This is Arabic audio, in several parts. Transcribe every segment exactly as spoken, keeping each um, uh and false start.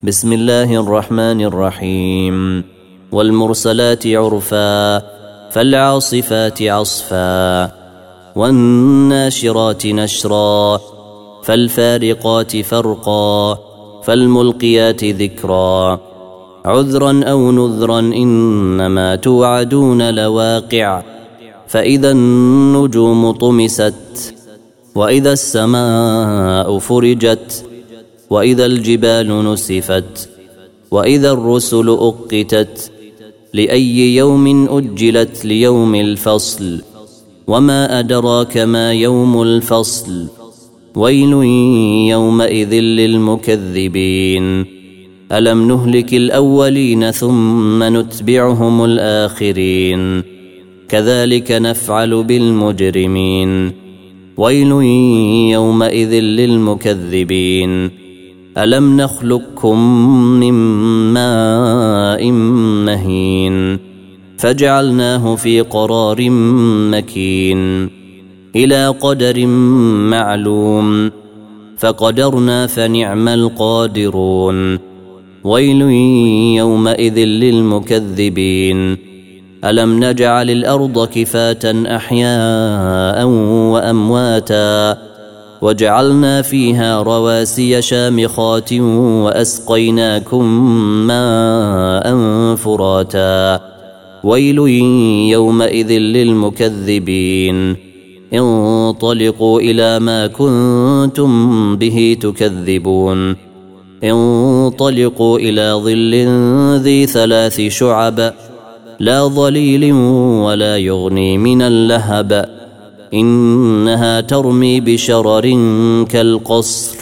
بسم الله الرحمن الرحيم والمرسلات عرفا فالعاصفات عصفا والناشرات نشرا فالفارقات فرقا فالملقيات ذكرا عذرا أو نذرا إنما توعدون لواقع فإذا النجوم طمست وإذا السماء فرجت وإذا الجبال نسفت وإذا الرسل أقتت لأي يوم أجلت ليوم الفصل وما أدراك ما يوم الفصل ويل يومئذ للمكذبين ألم نهلك الأولين ثم نتبعهم الآخرين كذلك نفعل بالمجرمين ويل يومئذ للمكذبين ألم نخلقكم من ماء مهين فجعلناه في قرار مكين إلى قدر معلوم فقدرنا فنعم القادرون ويل يومئذ للمكذبين ألم نجعل الأرض كفاة أحياء وأمواتا وجعلنا فيها رواسي شامخات وأسقيناكم ماء فراتا ويل يومئذ للمكذبين انطلقوا إلى ما كنتم به تكذبون انطلقوا إلى ظل ذي ثلاث شعب لا ظليل ولا يغني من اللهب إنها ترمي بشرر كالقصر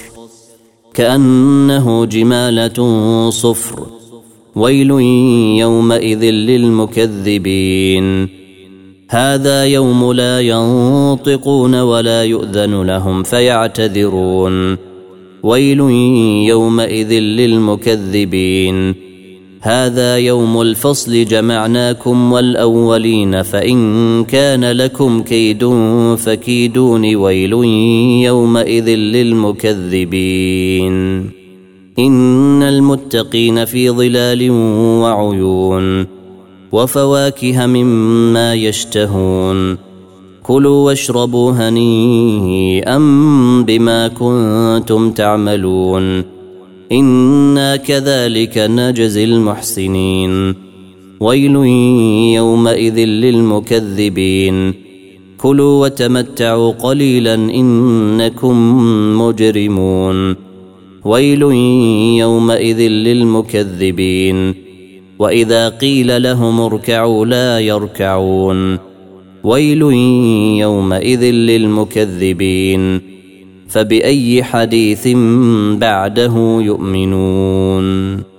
كأنه جمالة صفر ويل يومئذ للمكذبين هذا يوم لا ينطقون ولا يؤذن لهم فيعتذرون ويل يومئذ للمكذبين هذا يوم الفصل جمعناكم والأولين فإن كان لكم كيد فكيدون ويل يومئذ للمكذبين إن المتقين في ظلال وعيون وفواكه مما يشتهون كلوا واشربوا هنيئا بما كنتم تعملون إنا كذلك نجزي المحسنين ويل يومئذ للمكذبين كلوا وتمتعوا قليلا إنكم مجرمون ويل يومئذ للمكذبين وإذا قيل لهم اركعوا لا يركعون ويل يومئذ للمكذبين فبأي حديث بعده يؤمنون